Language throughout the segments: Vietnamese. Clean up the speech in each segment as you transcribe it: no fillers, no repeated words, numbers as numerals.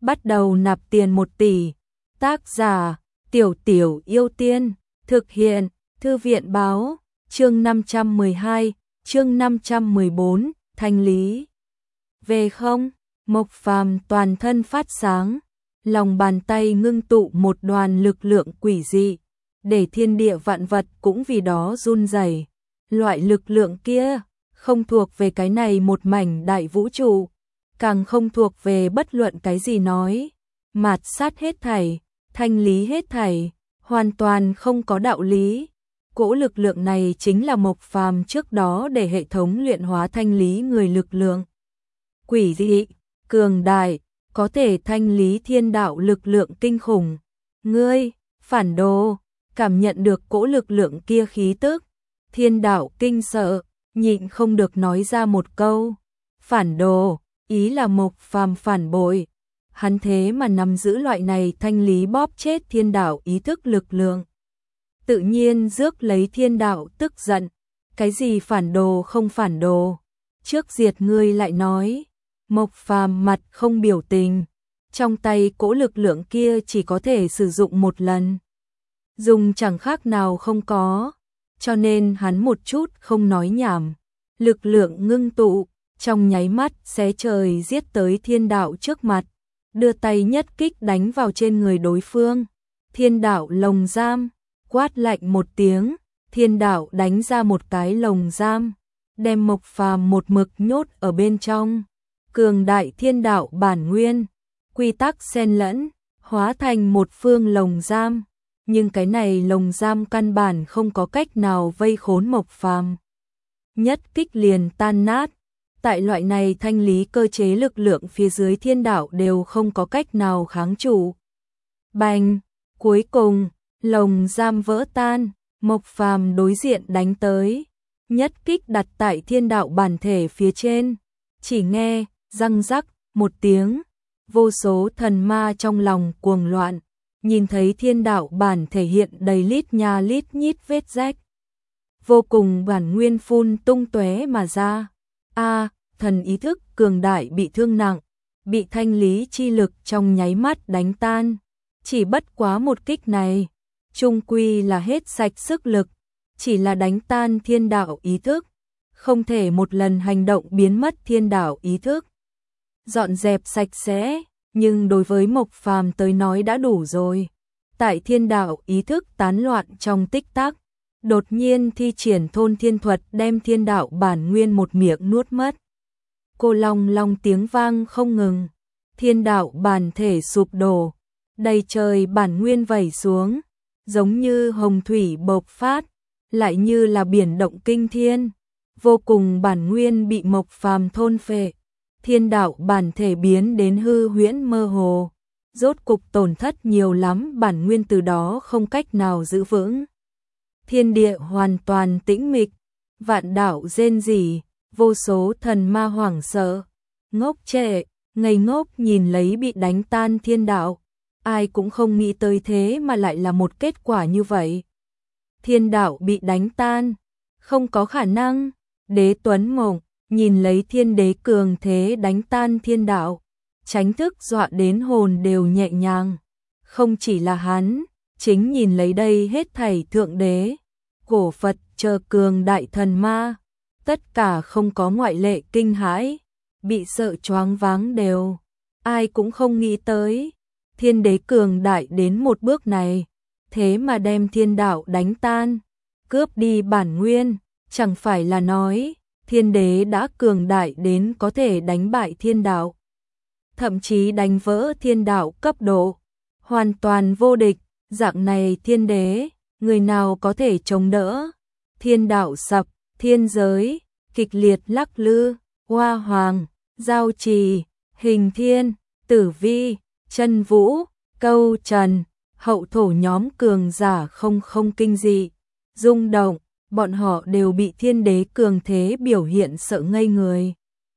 bắt đầu nạp tiền 1 tỷ. Tác giả, Tiểu Tiểu Yêu Tiên, thực hiện, Thư viện báo, chương 512, chương 514, thanh lý. Về không, Mộc Phàm toàn thân phát sáng, lòng bàn tay ngưng tụ một đoàn lực lượng quỷ dị, để thiên địa vạn vật cũng vì đó run rẩy. Loại lực lượng kia không thuộc về cái này một mảnh đại vũ trụ, càng không thuộc về bất luận cái gì nói, mạt sát hết thảy, thanh lý hết thảy, hoàn toàn không có đạo lý. Cỗ lực lượng này chính là Mộc Phàm trước đó để hệ thống luyện hóa thanh lý người lực lượng. Quỷ dị, cường đại, có thể thanh lý thiên đạo lực lượng kinh khủng. Ngươi, phản đồ, cảm nhận được cỗ lực lượng kia khí tức. Thiên đạo kinh sợ, nhịn không được nói ra một câu. Phản đồ, ý là Mộc Phàm phản bội. Hắn thế mà nắm giữ loại này thanh lý bóp chết thiên đạo ý thức lực lượng. Tự nhiên rước lấy thiên đạo tức giận. Cái gì phản đồ không phản đồ? Trước diệt ngươi lại nói. Mộc Phàm mặt không biểu tình. Trong tay cỗ lực lượng kia chỉ có thể sử dụng một lần. Dùng chẳng khác nào không có. Cho nên hắn một chút không nói nhảm. Lực lượng ngưng tụ, trong nháy mắt xé trời giết tới thiên đạo trước mặt. Đưa tay nhất kích đánh vào trên người đối phương. Thiên đạo lồng giam, quát lạnh một tiếng. Thiên đạo đánh ra một cái lồng giam, đem Mộc Phàm một mực nhốt ở bên trong. Cường đại thiên đạo bản nguyên, quy tắc xen lẫn, hóa thành một phương lồng giam. Nhưng cái này lồng giam căn bản không có cách nào vây khốn Mộc Phàm. Nhất kích liền tan nát. Tại loại này thanh lý cơ chế lực lượng phía dưới thiên đạo đều không có cách nào kháng trụ. Bành, cuối cùng, lồng giam vỡ tan, Mộc Phàm đối diện đánh tới. Nhất kích đặt tại thiên đạo bản thể phía trên. Chỉ nghe, răng rắc, một tiếng, vô số thần ma trong lòng cuồng loạn. Nhìn thấy thiên đạo bản thể hiện đầy lít nha lít nhít vết rách. Vô cùng bản nguyên phun tung tóe mà ra. Thần ý thức cường đại bị thương nặng, bị thanh lý chi lực trong nháy mắt đánh tan. Chỉ bất quá một kích này, chung quy là hết sạch sức lực, chỉ là đánh tan thiên đạo ý thức. Không thể một lần hành động biến mất thiên đạo ý thức. Dọn dẹp sạch sẽ, nhưng đối với Mộc Phàm tới nói đã đủ rồi. Tại thiên đạo ý thức tán loạn trong tích tắc, đột nhiên thi triển thôn thiên thuật đem thiên đạo bản nguyên một miệng nuốt mất. Cô long long tiếng vang không ngừng, thiên đạo bản thể sụp đổ, đầy trời bản nguyên vẩy xuống, giống như hồng thủy bộc phát, lại như là biển động kinh thiên. Vô cùng bản nguyên bị Mộc Phàm thôn phệ. Thiên đạo bản thể biến đến hư huyễn mơ hồ, rốt cục tổn thất nhiều lắm, bản nguyên từ đó không cách nào giữ vững. Thiên địa hoàn toàn tĩnh mịch, vạn đạo rên rỉ, vô số thần ma hoảng sợ, ngốc trệ, ngây ngốc nhìn lấy bị đánh tan thiên đạo. Ai cũng không nghĩ tới thế mà lại là một kết quả như vậy. Thiên đạo bị đánh tan, không có khả năng. Đế Tuấn Mộng nhìn lấy thiên đế cường thế đánh tan thiên đạo, tránh thức dọa đến hồn đều nhẹ nhàng. Không chỉ là hắn, chính nhìn lấy đây hết thảy thượng đế, cổ Phật chờ cường đại thần ma, tất cả không có ngoại lệ kinh hãi, bị sợ choáng váng đều. Ai cũng không nghĩ tới, thiên đế cường đại đến một bước này, thế mà đem thiên đạo đánh tan, cướp đi bản nguyên, chẳng phải là nói thiên đế đã cường đại đến có thể đánh bại thiên đạo, thậm chí đánh vỡ thiên đạo cấp độ, hoàn toàn vô địch. Dạng này thiên đế, người nào có thể chống đỡ? Thiên đạo sập, thiên giới kịch liệt lắc lư, Hoa Hoàng, Giao Trì, Hình Thiên, Tử Vi, Chân Vũ, Câu Trần, hậu thổ nhóm cường giả không kinh dị, rung động. Bọn họ đều bị thiên đế cường thế biểu hiện sợ ngây người.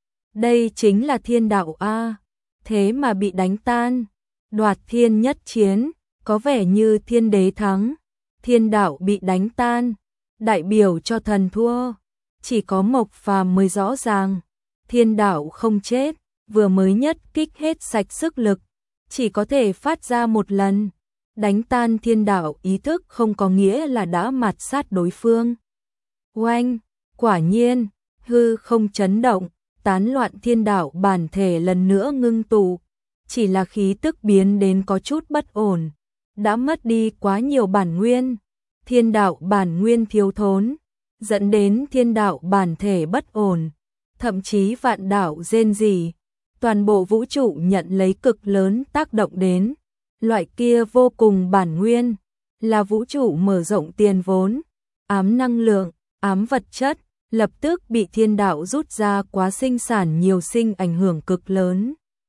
Đây chính là thiên đạo a, thế mà bị đánh tan. Đoạt thiên nhất chiến, có vẻ như thiên đế thắng. Thiên đạo bị đánh tan, đại biểu cho thần thua. Chỉ có Mộc Phàm mới rõ ràng, thiên đạo không chết, vừa mới nhất kích hết sạch sức lực, chỉ có thể phát ra một lần. Đánh tan thiên đạo ý thức không có nghĩa là đã mạt sát đối phương. Oanh, quả nhiên, hư không chấn động, tán loạn thiên đạo bản thể lần nữa ngưng tụ, chỉ là khí tức biến đến có chút bất ổn, đã mất đi quá nhiều bản nguyên, thiên đạo bản nguyên thiếu thốn, dẫn đến thiên đạo bản thể bất ổn, thậm chí vạn đạo rên rỉ, toàn bộ vũ trụ nhận lấy cực lớn tác động đến, loại kia vô cùng bản nguyên, là vũ trụ mở rộng tiền vốn, ám năng lượng, ám vật chất, lập tức bị thiên đạo rút ra quá sinh sản nhiều sinh ảnh hưởng cực lớn.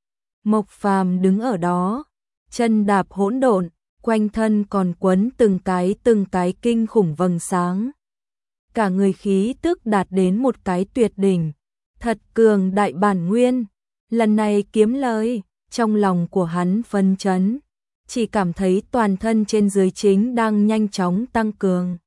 Mộc Phàm đứng ở đó, chân đạp hỗn độn, quanh thân còn quấn từng cái kinh khủng vầng sáng. Cả người khí tức đạt đến một cái tuyệt đỉnh, thật cường đại bản nguyên, lần này kiếm lời, trong lòng của hắn phấn chấn, chỉ cảm thấy toàn thân trên dưới chính đang nhanh chóng tăng cường.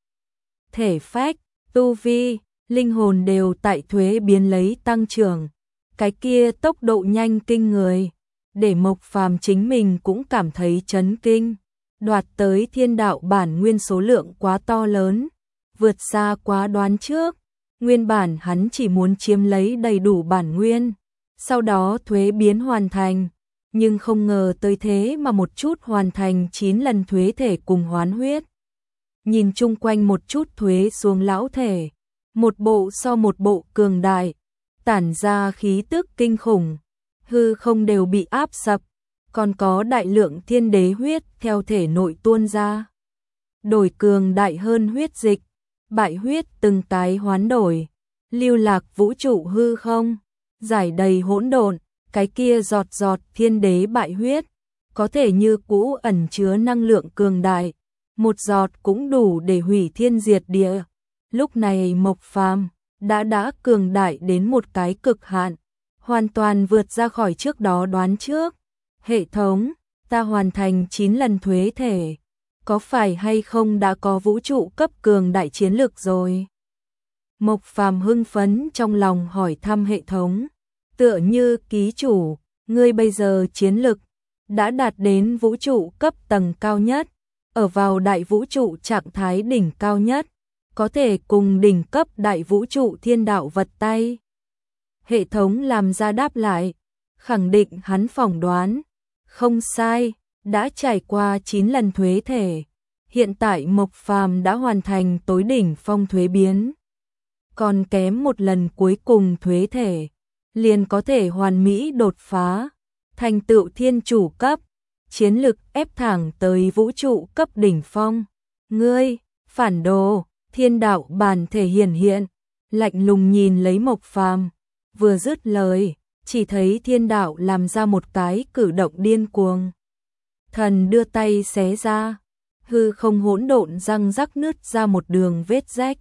Thể phách, tu vi, linh hồn đều tại thuế biến lấy tăng trưởng, cái kia tốc độ nhanh kinh người, để Mộc Phàm chính mình cũng cảm thấy chấn kinh, đoạt tới thiên đạo bản nguyên số lượng quá to lớn, vượt xa quá đoán trước, nguyên bản hắn chỉ muốn chiếm lấy đầy đủ bản nguyên, sau đó thuế biến hoàn thành, nhưng không ngờ tới thế mà một chút hoàn thành 9 lần thuế thể cùng hoán huyết. Nhìn chung quanh một chút thuế xuống lão thể, một bộ so một bộ cường đại, tản ra khí tức kinh khủng, hư không đều bị áp sập, còn có đại lượng thiên đế huyết theo thể nội tuôn ra. Đổi cường đại hơn huyết dịch, bại huyết từng cái hoán đổi, lưu lạc vũ trụ hư không, giải đầy hỗn độn, cái kia giọt giọt thiên đế bại huyết, có thể như cũ ẩn chứa năng lượng cường đại, một giọt cũng đủ để hủy thiên diệt địa. Lúc này Mộc Phàm đã cường đại đến một cái cực hạn, hoàn toàn vượt ra khỏi trước đó đoán trước. Hệ thống, ta hoàn thành 9 lần thuế thể, có phải hay không đã có vũ trụ cấp cường đại chiến lược rồi? Mộc Phàm hưng phấn trong lòng hỏi thăm hệ thống, tựa như ký chủ, ngươi bây giờ chiến lực đã đạt đến vũ trụ cấp tầng cao nhất, ở vào đại vũ trụ trạng thái đỉnh cao nhất, có thể cùng đỉnh cấp đại vũ trụ thiên đạo vật tay. Hệ thống làm ra đáp lại, khẳng định hắn phỏng đoán, không sai, đã trải qua 9 lần thuế thể, hiện tại Mộc Phàm đã hoàn thành tối đỉnh phong thuế biến, còn kém một lần cuối cùng thuế thể, liền có thể hoàn mỹ đột phá, thành tựu thiên chủ cấp, chiến lực ép thẳng tới vũ trụ cấp đỉnh phong. Ngươi, phản đồ, thiên đạo bản thể hiện, lạnh lùng nhìn lấy Mộc Phàm, vừa dứt lời, chỉ thấy thiên đạo làm ra một cái cử động điên cuồng. Thần đưa tay xé ra, hư không hỗn độn răng rắc nứt ra một đường vết rách.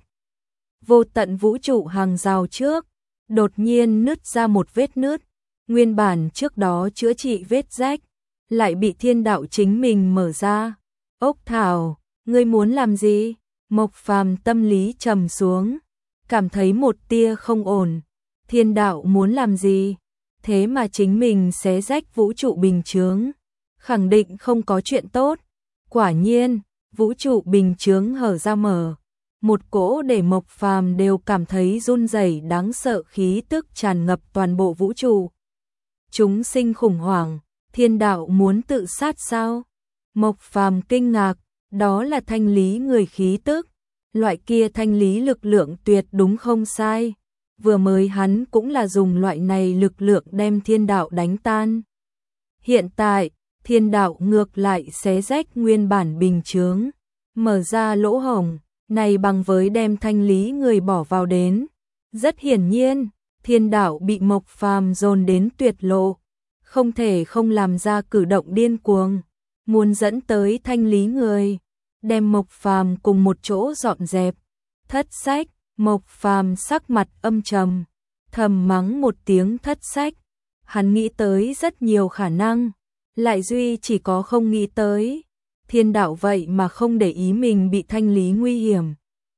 Vô tận vũ trụ hàng rào trước, đột nhiên nứt ra một vết nứt, nguyên bản trước đó chữa trị vết rách, lại bị thiên đạo chính mình mở ra. Ốc Thảo, ngươi muốn làm gì? Mộc Phàm tâm lý trầm xuống, cảm thấy một tia không ổn. Thiên đạo muốn làm gì? Thế mà chính mình xé rách vũ trụ bình chướng, khẳng định không có chuyện tốt. Quả nhiên, vũ trụ bình chướng hở ra mở, một cỗ để Mộc Phàm đều cảm thấy run rẩy đáng sợ khí tức tràn ngập toàn bộ vũ trụ. Chúng sinh khủng hoảng, thiên đạo muốn tự sát sao? Mộc Phàm kinh ngạc, đó là thanh lý người khí tức, loại kia thanh lý lực lượng tuyệt đúng không sai. Vừa mới hắn cũng là dùng loại này lực lượng đem thiên đạo đánh tan. Hiện tại, thiên đạo ngược lại xé rách nguyên bản bình chướng, mở ra lỗ hổng, này bằng với đem thanh lý người bỏ vào đến. Rất hiển nhiên, thiên đạo bị Mộc Phàm dồn đến tuyệt lộ, không thể không làm ra cử động điên cuồng, muốn dẫn tới thanh lý người, đem Mộc Phàm cùng một chỗ dọn dẹp. Thất sách, Mộc Phàm sắc mặt âm trầm, thầm mắng một tiếng thất sách. Hắn nghĩ tới rất nhiều khả năng, lại duy chỉ có không nghĩ tới thiên đạo vậy mà không để ý mình bị thanh lý nguy hiểm.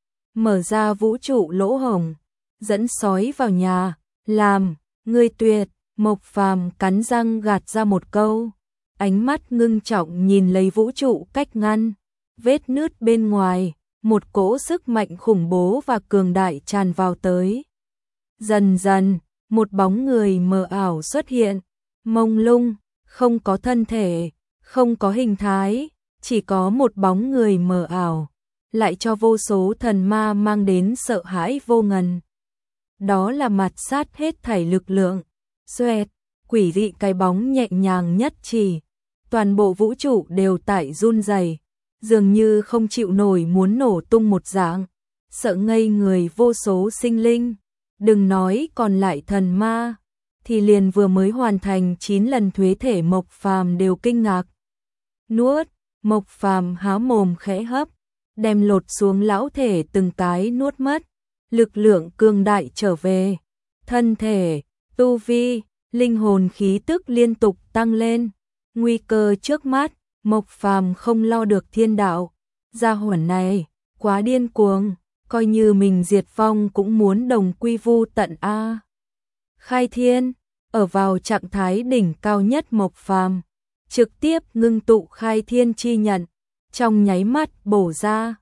Mở ra vũ trụ lỗ hổng, dẫn sói vào nhà, làm, ngươi tuyệt. Mộc Phàm cắn răng gạt ra một câu, ánh mắt ngưng trọng nhìn lấy vũ trụ cách ngăn, vết nứt bên ngoài, một cỗ sức mạnh khủng bố và cường đại tràn vào tới. Dần dần, một bóng người mờ ảo xuất hiện, mông lung, không có thân thể, không có hình thái, chỉ có một bóng người mờ ảo, lại cho vô số thần ma mang đến sợ hãi vô ngần. Đó là mạt sát hết thảy lực lượng. Xoẹt, quỷ dị cái bóng nhẹ nhàng nhất chỉ, toàn bộ vũ trụ đều tại run rẩy, dường như không chịu nổi muốn nổ tung một dạng, sợ ngây người vô số sinh linh. Đừng nói còn lại thần ma, thì liền vừa mới hoàn thành 9 lần thuế thể Mộc Phàm đều kinh ngạc. Nuốt, Mộc Phàm há mồm khẽ hấp, đem lột xuống lão thể từng cái nuốt mất, lực lượng cường đại trở về, thân thể, tu vi, linh hồn khí tức liên tục tăng lên. Nguy cơ trước mắt, Mộc Phàm không lo được thiên đạo, gia hỏa này quá điên cuồng, coi như mình diệt vong cũng muốn đồng quy vu tận a. Khai thiên, ở vào trạng thái đỉnh cao nhất Mộc Phàm, trực tiếp ngưng tụ khai thiên chi nhận, trong nháy mắt bổ ra,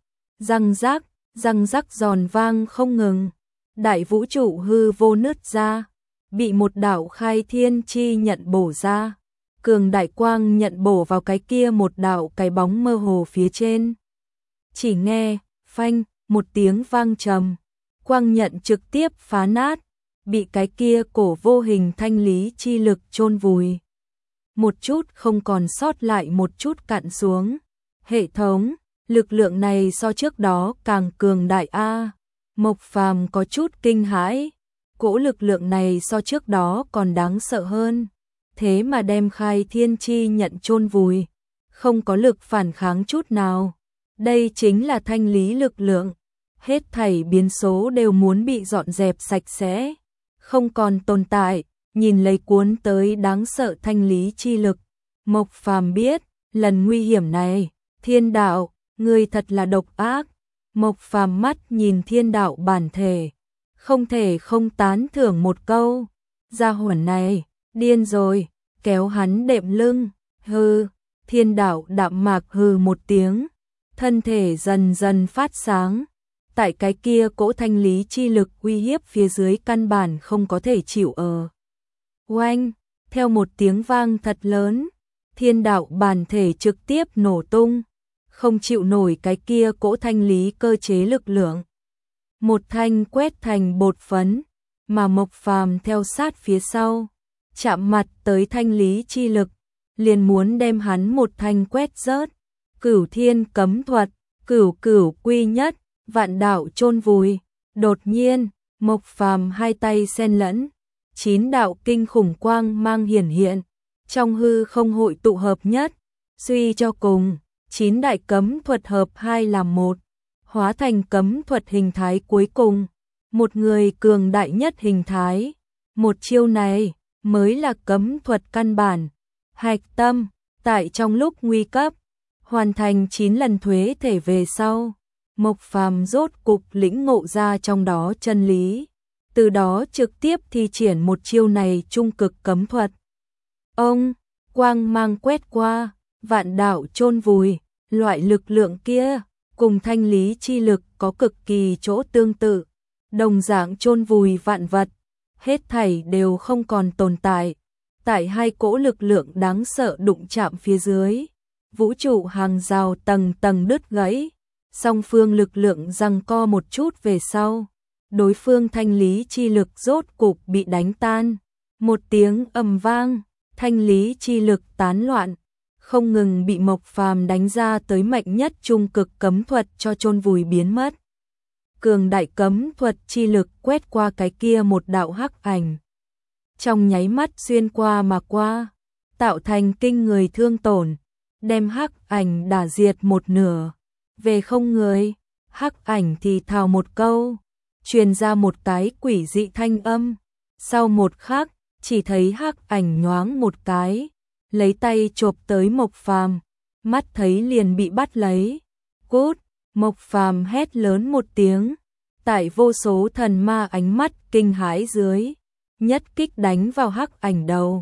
răng rắc giòn vang không ngừng. Đại vũ trụ hư vô nứt ra, bị một đạo khai thiên chi nhận bổ ra. Cường đại quang nhận bổ vào cái kia một đạo cái bóng mơ hồ phía trên. Chỉ nghe, phanh, một tiếng vang trầm, quang nhận trực tiếp phá nát, bị cái kia cổ vô hình thanh lý chi lực chôn vùi. Một chút không còn sót lại một chút cạn xuống. Hệ thống, lực lượng này so trước đó càng cường đại a. Mộc Phàm có chút kinh hãi, cỗ lực lượng này so trước đó còn đáng sợ hơn. Thế mà đem khai thiên chi nhận chôn vùi, không có lực phản kháng chút nào. Đây chính là thanh lý lực lượng, hết thảy biến số đều muốn bị dọn dẹp sạch sẽ, không còn tồn tại. Nhìn lấy cuốn tới đáng sợ thanh lý chi lực, Mộc Phàm biết, lần nguy hiểm này, thiên đạo, ngươi thật là độc ác. Mộc Phàm mắt nhìn thiên đạo bản thể, không thể không tán thưởng một câu, gia hỏa này, điên rồi, kéo hắn đệm lưng, hừ. Thiên đạo đạm mạc hừ một tiếng, thân thể dần dần phát sáng, tại cái kia cỗ thanh lý chi lực uy hiếp phía dưới căn bản không có thể chịu ở. Oanh, theo một tiếng vang thật lớn, thiên đạo bản thể trực tiếp nổ tung, không chịu nổi cái kia cỗ thanh lý cơ chế lực lượng. Một thanh quét thành bột phấn, mà Mộc Phàm theo sát phía sau, chạm mặt tới thanh lý chi lực, liền muốn đem hắn một thanh quét rớt. Cửu thiên cấm thuật, cửu cửu quy nhất, vạn đạo chôn vùi. Đột nhiên, Mộc Phàm hai tay xen lẫn, 9 đạo kinh khủng quang mang hiển hiện, trong hư không hội tụ hợp nhất, suy cho cùng, 9 đại cấm thuật hợp hai làm một, hóa thành cấm thuật hình thái cuối cùng, một người cường đại nhất hình thái. Một chiêu này mới là cấm thuật căn bản, hạch tâm, tại trong lúc nguy cấp, hoàn thành 9 lần thuế thể về sau, Mộc Phàm rốt cục lĩnh ngộ ra trong đó chân lý, từ đó trực tiếp thi triển một chiêu này trung cực cấm thuật. Ông, quang mang quét qua, vạn đạo chôn vùi, loại lực lượng kia, cùng thanh lý chi lực có cực kỳ chỗ tương tự, đồng dạng chôn vùi vạn vật, hết thảy đều không còn tồn tại. Tại hai cỗ lực lượng đáng sợ đụng chạm phía dưới, vũ trụ hàng rào tầng tầng đứt gãy, song phương lực lượng giằng co một chút về sau, đối phương thanh lý chi lực rốt cục bị đánh tan. Một tiếng ầm vang, thanh lý chi lực tán loạn, không ngừng bị Mộc Phàm đánh ra tới mạnh nhất trung cực cấm thuật cho chôn vùi biến mất. Cường đại cấm thuật chi lực quét qua cái kia một đạo hắc ảnh, trong nháy mắt xuyên qua mà qua, tạo thành kinh người thương tổn, đem hắc ảnh đả diệt một nửa. Về không người, hắc ảnh thì thào một câu, truyền ra một cái quỷ dị thanh âm. Sau một khắc, chỉ thấy hắc ảnh nhoáng một cái, lấy tay chộp tới Mộc Phàm, mắt thấy liền bị bắt lấy. Cút! Mộc Phàm hét lớn một tiếng, tại vô số thần ma ánh mắt kinh hãi dưới, nhất kích đánh vào hắc ảnh đầu.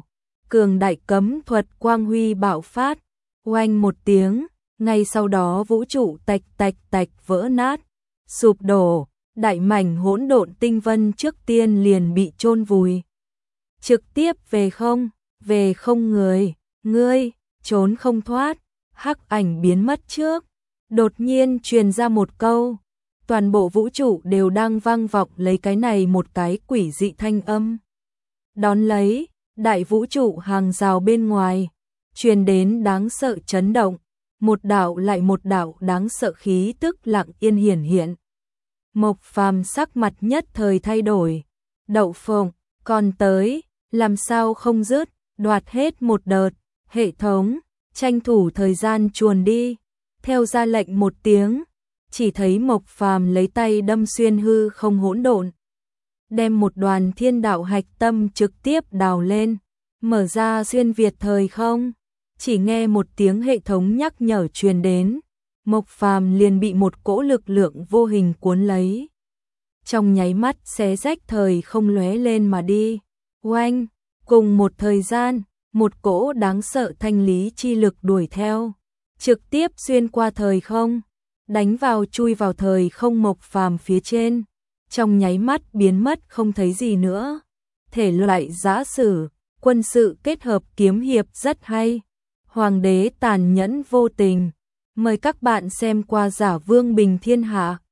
cường đại cấm thuật quang huy bạo phát, oanh một tiếng, ngay sau đó vũ trụ tạch tạch tạch vỡ nát, sụp đổ, đại mảnh hỗn độn tinh vân trước tiên liền bị chôn vùi. Trực tiếp về không người, ngươi, trốn không thoát, hắc ảnh biến mất trước. Đột nhiên truyền ra một câu, toàn bộ vũ trụ đều đang vang vọng lấy cái này một cái quỷ dị thanh âm. Đón lấy, đại vũ trụ hàng rào bên ngoài, truyền đến đáng sợ chấn động, một đạo lại một đạo đáng sợ khí tức lặng yên hiển hiện. Mộc Phàm sắc mặt nhất thời thay đổi, Đậu Phụng, còn tới, làm sao không dứt, đoạt hết một đợt, hệ thống, tranh thủ thời gian chuồn đi, theo ra lệnh một tiếng, chỉ thấy Mộc Phàm lấy tay đâm xuyên hư không hỗn độn, đem một đoàn thiên đạo hạch tâm trực tiếp đào lên, mở ra xuyên việt thời không, chỉ nghe một tiếng hệ thống nhắc nhở truyền đến, Mộc Phàm liền bị một cỗ lực lượng vô hình cuốn lấy. Trong nháy mắt xé rách thời không lóe lên mà đi. Oanh, cùng một thời gian, một cỗ đáng sợ thanh lý chi lực đuổi theo, trực tiếp xuyên qua thời không, đánh vào chui vào thời không Mộc Phàm phía trên, trong nháy mắt biến mất không thấy gì nữa. Thể loại giã sử, quân sự kết hợp kiếm hiệp rất hay. Hoàng đế tàn nhẫn vô tình. Mời các bạn xem qua Giả Vương Bình Thiên Hạ.